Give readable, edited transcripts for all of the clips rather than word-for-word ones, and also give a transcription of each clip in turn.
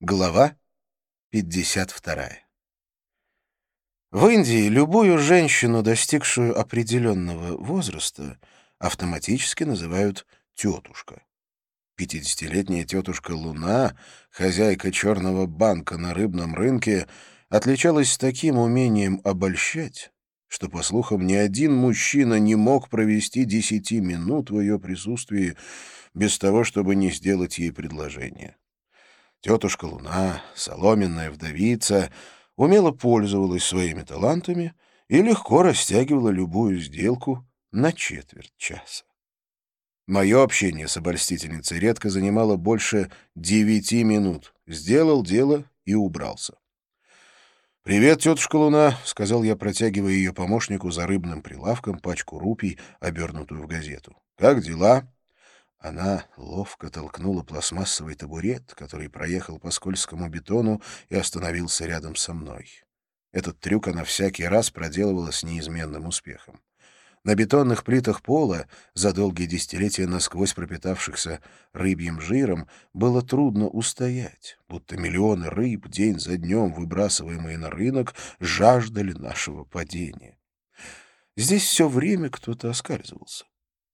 Глава 52. В Индии любую женщину, достигшую определенного возраста, автоматически называют «тетушка». 50-летняя тетушка Луна, хозяйка черного банка на рыбном рынке, отличалась таким умением обольщать, что, по слухам, ни один мужчина не мог провести 10 минут в ее присутствии без того, чтобы не сделать ей предложение. Тетушка Луна, соломенная вдовица, умело пользовалась своими талантами и легко растягивала любую сделку на четверть часа. Мое общение с обольстительницей редко занимало больше 9 минут. Сделал дело и убрался. «Привет, тетушка Луна», — сказал я, протягивая ее помощнику за рыбным прилавком пачку рупий, обернутую в газету. «Как дела?» Она ловко толкнула пластмассовый табурет, который проехал по скользкому бетону и остановился рядом со мной. Этот трюк она всякий раз проделывала с неизменным успехом. На бетонных плитах пола, за долгие десятилетия насквозь пропитавшихся рыбьим жиром, было трудно устоять, будто миллионы рыб, день за днем выбрасываемые на рынок, жаждали нашего падения. Здесь все время кто-то оскальзывался.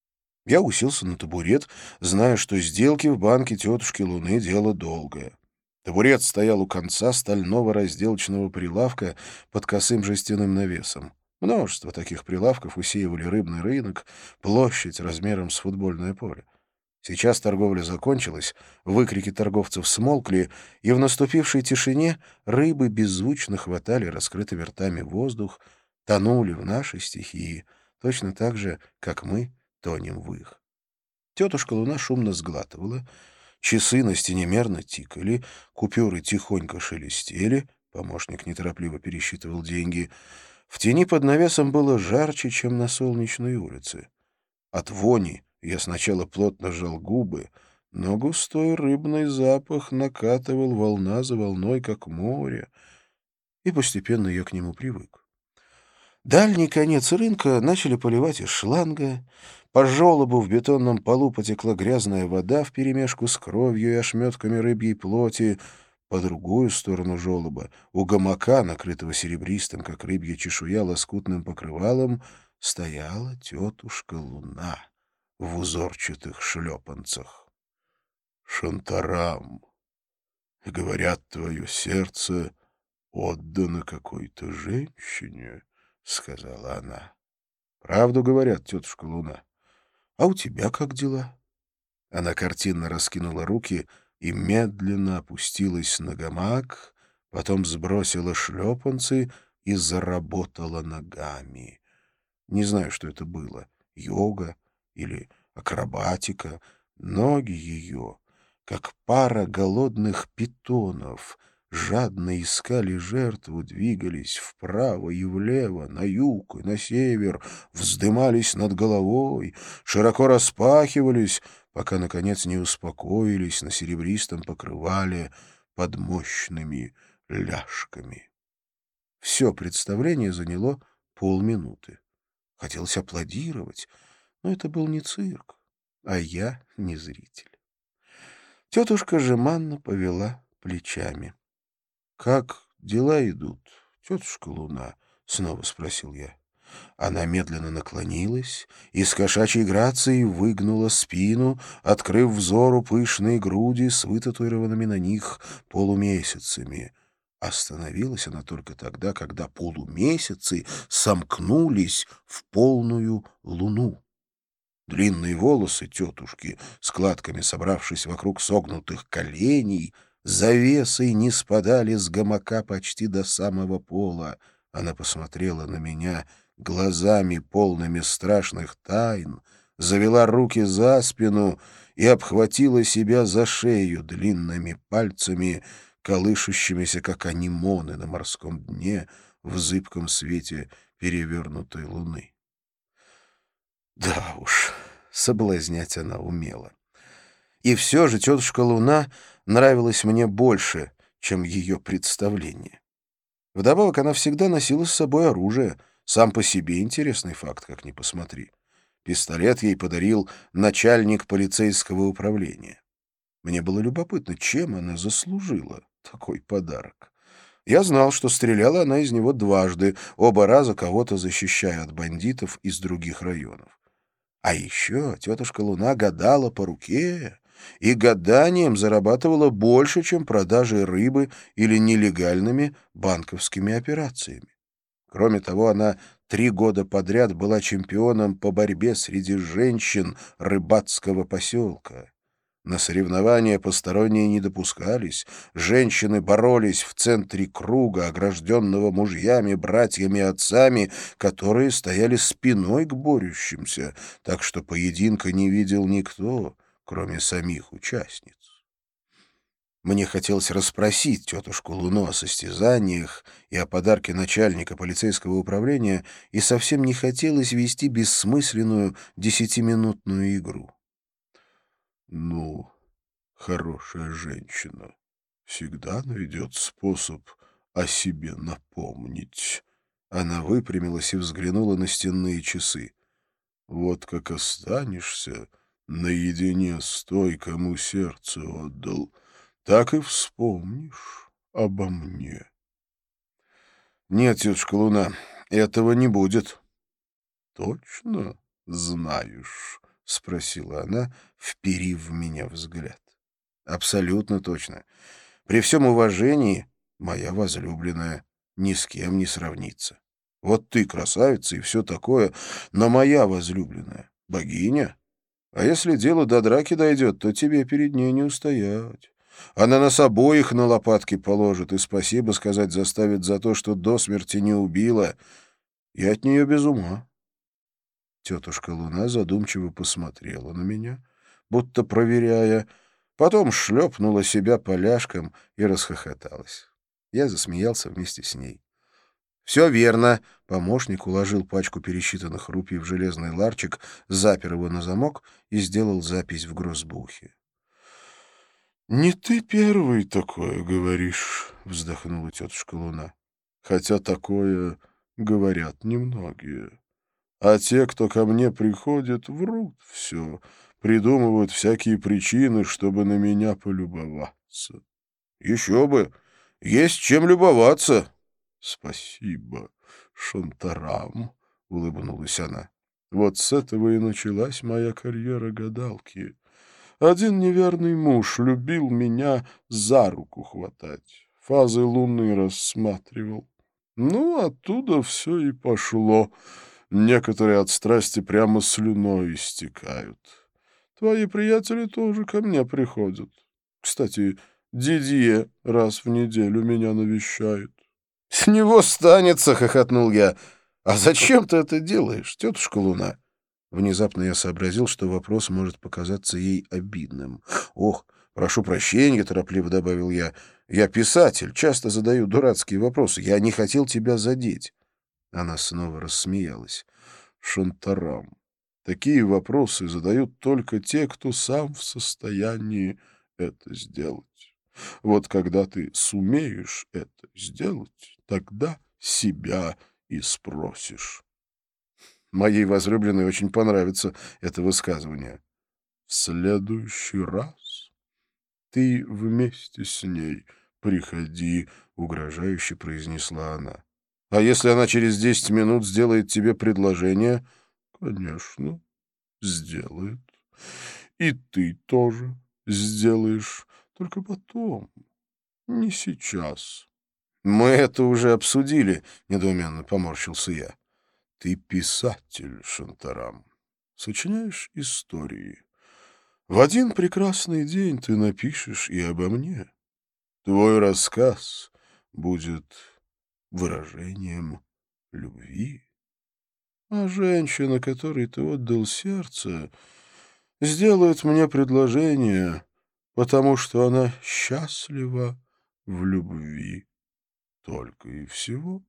Я уселся на табурет, зная, что сделки в банке тетушки Луны — дело долгое. Табурет стоял у конца стального разделочного прилавка под косым жестяным навесом. Множество таких прилавков усеивали рыбный рынок, площадь размером с футбольное поле. Сейчас торговля закончилась, выкрики торговцев смолкли, и в наступившей тишине рыбы беззвучно хватали раскрытыми ртами воздух, тонули в нашей стихии, точно так же, как мы тонем в их. Тетушка Луна шумно сглатывала, часы на стене мерно тикали, купюры тихонько шелестели, помощник неторопливо пересчитывал деньги. В тени под навесом было жарче, чем на солнечной улице. От вони я сначала плотно сжал губы, но густой рыбный запах накатывал волна за волной, как море, и постепенно я к нему привык. Дальний конец рынка начали поливать из шланга. По желобу в бетонном полу потекла грязная вода вперемешку с кровью и ошметками рыбьей плоти. По другую сторону желоба, у гамака, накрытого серебристым, как рыбья чешуя, лоскутным покрывалом, стояла тетушка Луна в узорчатых шлепанцах. «Шантарам, говорят, твое сердце отдано какой-то женщине», — сказала она. «Правду говорят, тетушка Луна. А у тебя как дела?» Она картинно раскинула руки и медленно опустилась на гамак, потом сбросила шлепанцы и заработала ногами. Не знаю, что это было — йога или акробатика. Ноги ее, как пара голодных питонов, жадно искали жертву, двигались вправо и влево, на юг и на север, вздымались над головой, широко распахивались, пока, наконец, не успокоились на серебристом покрывале под мощными ляжками. Все представление заняло полминуты. Хотелось аплодировать, но это был не цирк, а я не зритель. Тетушка жеманно повела плечами. — Как дела идут, тетушка Луна? — снова спросил я. Она медленно наклонилась и с кошачьей грацией выгнула спину, открыв взору пышные груди с вытатуированными на них полумесяцами. Остановилась она только тогда, когда полумесяцы сомкнулись в полную луну. Длинные волосы тетушки, складками собравшись вокруг согнутых коленей, завесой не спадали с гамака почти до самого пола. Она посмотрела на меня глазами, полными страшных тайн, завела руки за спину и обхватила себя за шею длинными пальцами, колышущимися, как анимоны на морском дне в зыбком свете перевернутой луны. Да уж, соблазнять она умела. И все же тетушка Луна нравилась мне больше, чем ее представление. Вдобавок она всегда носила с собой оружие. Сам по себе интересный факт, как ни посмотри. Пистолет ей подарил начальник полицейского управления. Мне было любопытно, чем она заслужила такой подарок. Я знал, что стреляла она из него дважды, оба раза кого-то защищая от бандитов из других районов. А еще тетушка Луна гадала по руке, и гаданием зарабатывала больше, чем продажей рыбы или нелегальными банковскими операциями. Кроме того, она 3 года подряд была чемпионом по борьбе среди женщин рыбацкого поселка. На соревнования посторонние не допускались, женщины боролись в центре круга, огражденного мужьями, братьями и отцами, которые стояли спиной к борющимся, так что поединка не видел никто, кроме самих участниц. Мне хотелось расспросить тетушку Луну о состязаниях и о подарке начальника полицейского управления, и совсем не хотелось вести бессмысленную 10-минутную игру. «Ну, хорошая женщина всегда найдет способ о себе напомнить». Она выпрямилась и взглянула на стенные часы. «Вот как останешься наедине с той, кому сердце отдал, так и вспомнишь обо мне». «Нет, тетушка Луна, этого не будет». «Точно знаешь?» — спросила она, вперив в меня взгляд. «Абсолютно точно. При всем уважении, моя возлюбленная ни с кем не сравнится. Вот ты красавица и все такое, но моя возлюбленная — богиня. А если дело до драки дойдет, то тебе перед ней не устоять. Она нас обоих на лопатки положит и спасибо сказать заставит за то, что до смерти не убила. Я от нее без ума». Тетушка Луна задумчиво посмотрела на меня, будто проверяя, потом шлепнула себя поляшком и расхохоталась. Я засмеялся вместе с ней. «Все верно». Помощник уложил пачку пересчитанных рупий в железный ларчик, запер его на замок и сделал запись в гроссбухе. «Не ты первый такое говоришь», — вздохнула тетушка Луна. «Хотя такое говорят немногие. А те, кто ко мне приходит, врут все, придумывают всякие причины, чтобы на меня полюбоваться». «Еще бы! Есть чем любоваться!» «Спасибо, Шантарам», — улыбнулась она. «Вот с этого и началась моя карьера гадалки. Один неверный муж любил меня за руку хватать, фазы луны рассматривал. Ну, оттуда все и пошло. Некоторые от страсти прямо слюной истекают. Твои приятели тоже ко мне приходят. Кстати, Дидье раз в неделю меня навещает». «С него станется!» — хохотнул я. «А зачем ты это делаешь, тетушка Луна?» Внезапно я сообразил, что вопрос может показаться ей обидным. «Ох, прошу прощения», — торопливо добавил я. «Я писатель, часто задаю дурацкие вопросы. Я не хотел тебя задеть». Она снова рассмеялась. «Шантарам, такие вопросы задают только те, кто сам в состоянии это сделать. Вот когда ты сумеешь это сделать, тогда себя и спросишь». Моей возлюбленной очень понравится это высказывание. «В следующий раз ты вместе с ней приходи», — угрожающе произнесла она. «А если она через 10 минут сделает тебе предложение?» «Конечно, сделает. И ты тоже сделаешь, только потом, не сейчас». «Мы это уже обсудили», — недоуменно поморщился я. «Ты писатель, Шантарам, сочиняешь истории. В один прекрасный день ты напишешь и обо мне. Твой рассказ будет выражением любви. А женщина, которой ты отдал сердце, сделает мне предложение, потому что она счастлива в любви только и всего».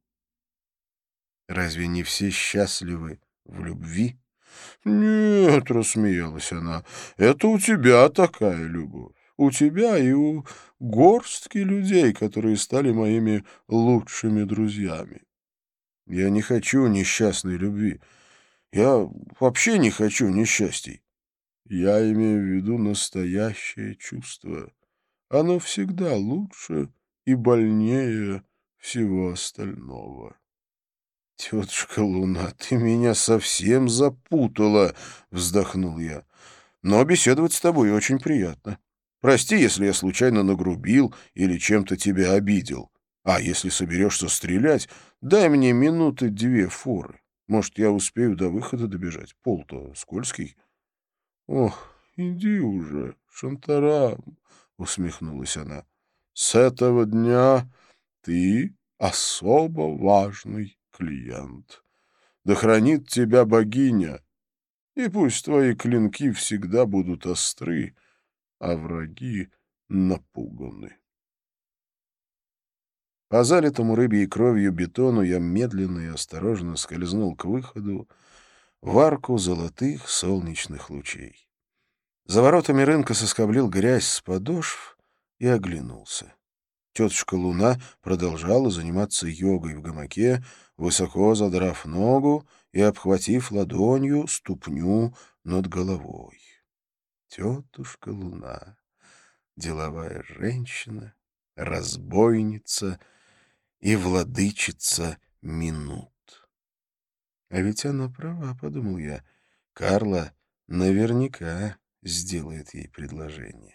«Разве не все счастливы в любви?» «Нет», — рассмеялась она, — «это у тебя такая любовь. У тебя и у горстки людей, которые стали моими лучшими друзьями». «Я не хочу несчастной любви. Я вообще не хочу несчастий». «Я имею в виду настоящее чувство. Оно всегда лучше и больнее всего остального. «Тетушка Луна, ты меня совсем запутала», — вздохнул я. «Но беседовать с тобой очень приятно. Прости, если я случайно нагрубил или чем-то тебя обидел. А если соберешься стрелять, дай мне минуты 2 форы. Может, я успею до выхода добежать. Пол-то скользкий». «Ох, иди уже, Шантарам», — усмехнулась она. «С этого дня ты особо важный клиент. Да хранит тебя богиня, и пусть твои клинки всегда будут остры, а враги напуганы». По залитому рыбьей кровью бетону я медленно и осторожно скользнул к выходу в арку золотых солнечных лучей. За воротами рынка соскоблил грязь с подошв и оглянулся. Тетушка Луна продолжала заниматься йогой в гамаке, высоко задрав ногу и обхватив ладонью ступню над головой. Тетушка Луна, деловая женщина, разбойница и владычица минут. А ведь она права, — подумал я. Карла наверняка сделает ей предложение.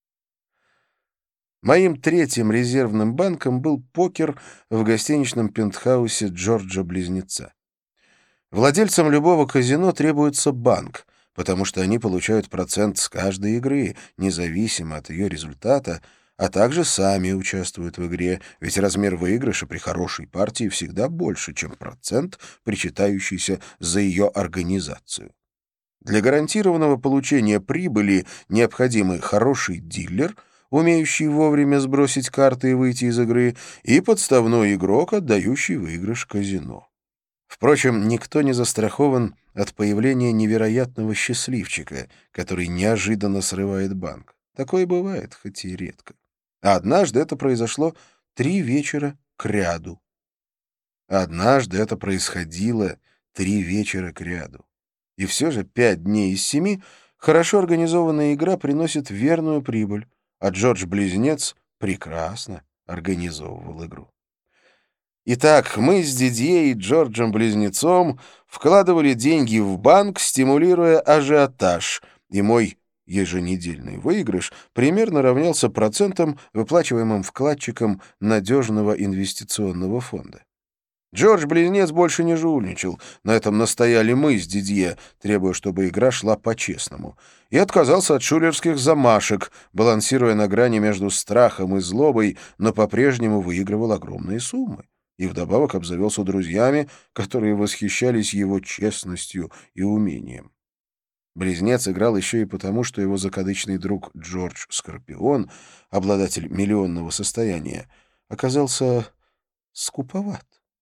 Моим третьим резервным банком был покер в гостиничном пентхаусе Джорджа-близнеца. Владельцам любого казино требуется банк, потому что они получают процент с каждой игры, независимо от ее результата, а также сами участвуют в игре, ведь размер выигрыша при хорошей партии всегда больше, чем процент, причитающийся за ее организацию. Для гарантированного получения прибыли необходимы хороший дилер, умеющий вовремя сбросить карты и выйти из игры, и подставной игрок, отдающий выигрыш казино. Впрочем, никто не застрахован от появления невероятного счастливчика, который неожиданно срывает банк. Такое бывает, хоть и редко. А однажды это произошло 3 вечера кряду. Однажды это происходило 3 вечера кряду. И все же 5 дней из 7 хорошо организованная игра приносит верную прибыль, а Джордж-близнец прекрасно организовывал игру. Итак, мы с Дидье и Джорджем-близнецом вкладывали деньги в банк, стимулируя ажиотаж, и мой еженедельный выигрыш примерно равнялся процентам, выплачиваемым вкладчикам надежного инвестиционного фонда. Джордж-близнец больше не жульничал, на этом настояли мы с Дидье, требуя, чтобы игра шла по-честному, и отказался от шулерских замашек, балансируя на грани между страхом и злобой, но по-прежнему выигрывал огромные суммы. И вдобавок обзавелся друзьями, которые восхищались его честностью и умением. Близнец играл еще и потому, что его закадычный друг Джордж Скорпион, обладатель миллионного состояния, оказался скуповат.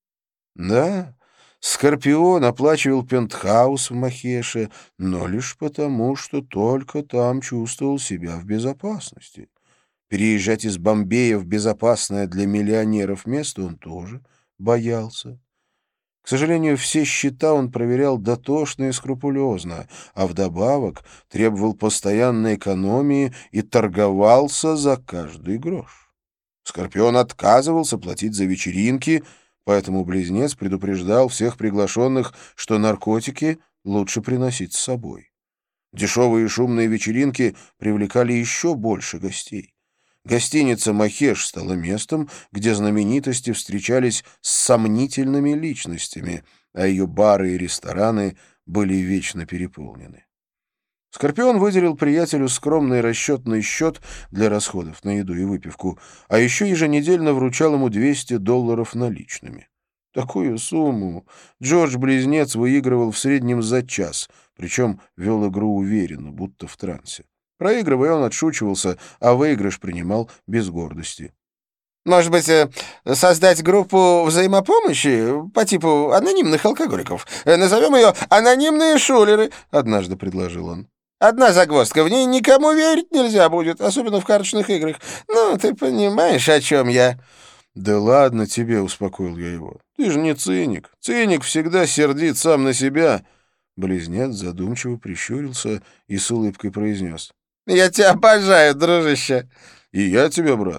Да, Скорпион оплачивал пентхаус в Махеше, но лишь потому, что только там чувствовал себя в безопасности. Переезжать из Бомбея в безопасное для миллионеров место он тоже боялся. К сожалению, все счета он проверял дотошно и скрупулезно, а вдобавок требовал постоянной экономии и торговался за каждый грош. Скорпион отказывался платить за вечеринки, поэтому близнец предупреждал всех приглашенных, что наркотики лучше приносить с собой. Дешевые и шумные вечеринки привлекали еще больше гостей. Гостиница «Махеш» стала местом, где знаменитости встречались с сомнительными личностями, а ее бары и рестораны были вечно переполнены. Скорпион выделил приятелю скромный расчетный счет для расходов на еду и выпивку, а еще еженедельно вручал ему $200 наличными. Такую сумму Джордж-близнец выигрывал в среднем за час, причем вел игру уверенно, будто в трансе. Проигрывая, он отшучивался, а выигрыш принимал без гордости. «Может быть, создать группу взаимопомощи по типу анонимных алкоголиков? Назовем ее «Анонимные шулеры», — однажды предложил он. «Одна загвоздка, в ней никому верить нельзя будет, особенно в карточных играх. Ну, ты понимаешь, о чем я». «Да ладно тебе», — успокоил я его. «Ты же не циник. Циник всегда сердит сам на себя». Близнец задумчиво прищурился и с улыбкой произнес: «Я тебя обожаю, дружище». «И я тебя, брат.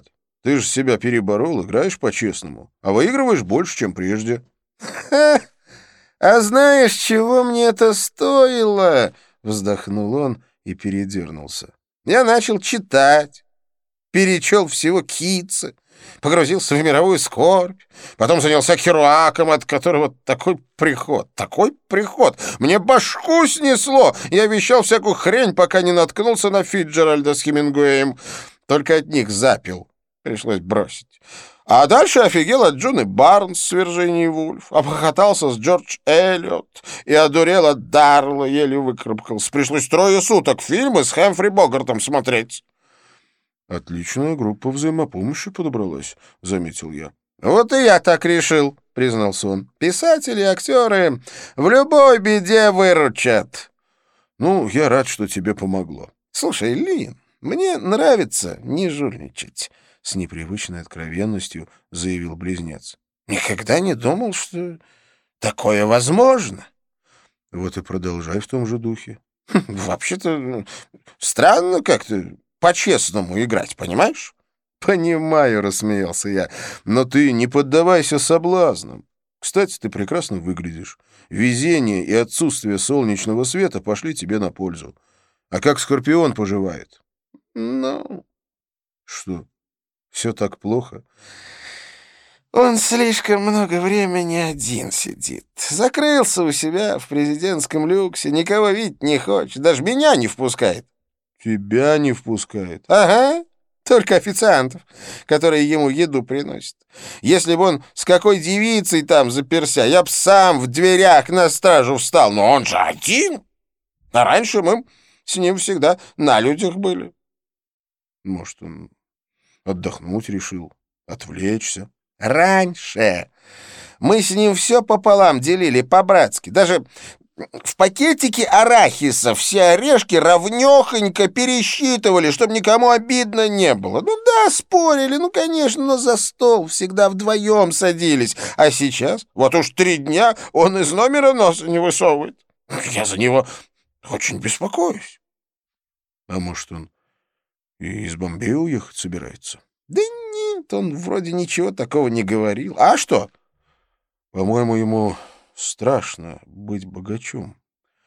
Ты же себя переборол, играешь по-честному, а выигрываешь больше, чем прежде». «Ха! А знаешь, чего мне это стоило?» — вздохнул он и передернулся. «Я начал читать, перечел всего Китса, погрузился в мировую скорбь, потом занялся Керуаком, от которого такой приход. Мне башку снесло. Я вещал всякую хрень, пока не наткнулся на Фитджеральда с Хемингуэем. Только от них запил. Пришлось бросить. А дальше офигел от Джуны Барнс с Вирджинией Вульф, обхохотался с Джордж Эллиот и одурел от Дарла, еле выкарабкался. Пришлось 3 суток фильмы с Хэмфри Богартом смотреть». «Отличная группа взаимопомощи подобралась», — заметил я. «Вот и я так решил», — признался он. «Писатели и актеры в любой беде выручат». «Ну, я рад, что тебе помогло». «Слушай, Лин, мне нравится не жульничать», — с непривычной откровенностью заявил близнец. «Никогда не думал, что такое возможно». «Вот и продолжай в том же духе». «Вообще-то странно как-то по-честному играть, понимаешь?» «Понимаю», — рассмеялся я, — «но ты не поддавайся соблазнам. Кстати, ты прекрасно выглядишь. Везение и отсутствие солнечного света пошли тебе на пользу. А как Скорпион поживает?» «Ну, «Что, все так плохо?» он слишком много времени один сидит. Закрылся у себя в президентском люксе, никого видеть не хочет, даже меня не впускает». «Тебя не впускает». «Ага, только официантов, которые ему еду приносят. Если бы он с какой девицей там заперся, я б сам в дверях на стражу встал, но он же один. А раньше мы с ним всегда на людях были». «Может, он отдохнуть решил, отвлечься?» «Раньше мы с ним все пополам делили по-братски, даже в пакетике арахиса все орешки равнёхонько пересчитывали, чтобы никому обидно не было. Ну да, спорили, ну, конечно, но за стол всегда вдвоем садились. А сейчас, вот уж 3 дня, он из номера носа не высовывает. Я за него очень беспокоюсь». «А может, он и из Бомбея уехать собирается?» «Да нет, он вроде ничего такого не говорил. А что?» «По-моему, ему страшно быть богачом.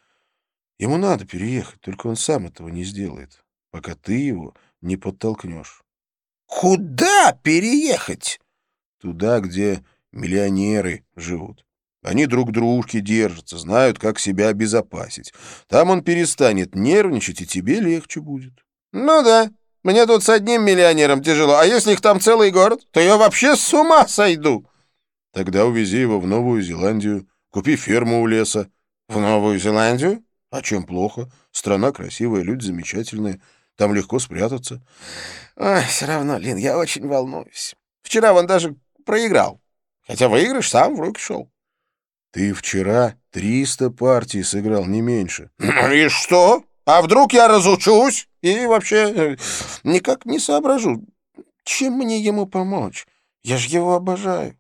Ему надо переехать, только он сам этого не сделает, пока ты его не подтолкнешь. «Куда переехать?» Туда, где миллионеры живут. Они друг дружки держатся, знают, как себя обезопасить. Там он перестанет нервничать, и тебе легче будет». «Ну да, мне тут с одним миллионером тяжело, а если их там целый город, то я вообще с ума сойду». «Тогда увези его в Новую Зеландию, купи ферму у леса». «В Новую Зеландию?» А чем плохо? Страна красивая, люди замечательные. Там легко спрятаться. «Ой, все равно, Лин, я очень волнуюсь. Вчера он даже проиграл, хотя выигрыш сам в руки шел». Ты вчера 300 партий сыграл, не меньше. «Ну и что? А вдруг я разучусь? И вообще никак не соображу, чем мне ему помочь? Я же его обожаю».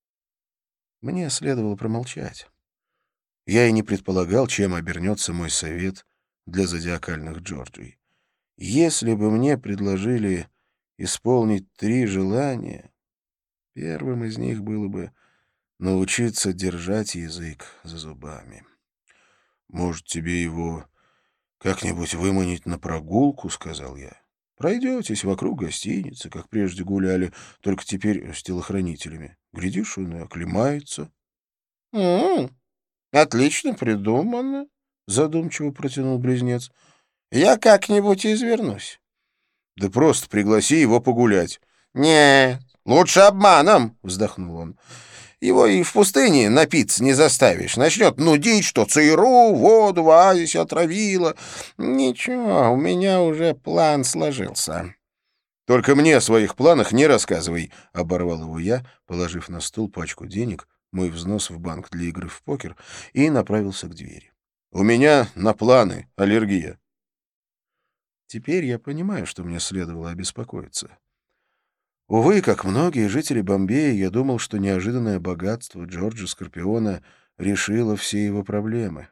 Мне следовало промолчать. Я и не предполагал, чем обернется мой совет для зодиакальных Джорджий. Если бы мне предложили исполнить 3 желания, первым из них было бы научиться держать язык за зубами. «Может, тебе его как-нибудь выманить на прогулку?» — сказал я. «Пройдетесь вокруг гостиницы, как прежде гуляли, только теперь с телохранителями. Глядишь, он и оклемается». «М, отлично придумано», — задумчиво протянул близнец. «Я как-нибудь извернусь». «Да просто пригласи его погулять». «Нет, лучше обманом», — вздохнул он. «Его и в пустыне напиться не заставишь. Начнет нудить, что ЦРУ воду в оазисе отравила. Ничего, у меня уже план сложился». «Только мне о своих планах не рассказывай», — оборвал его я, положив на стол пачку денег, мой взнос в банк для игры в покер, и направился к двери. «У меня на планы аллергия». Теперь я понимаю, что мне следовало обеспокоиться. Увы, как многие жители Бомбея, я думал, что неожиданное богатство Джорджа Скорпиона решило все его проблемы.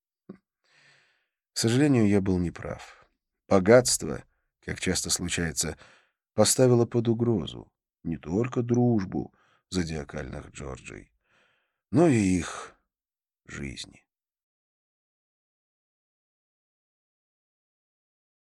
К сожалению, я был неправ. Богатство, как часто случается, поставило под угрозу. не только дружбу зодиакальных Джорджей, но и их жизни.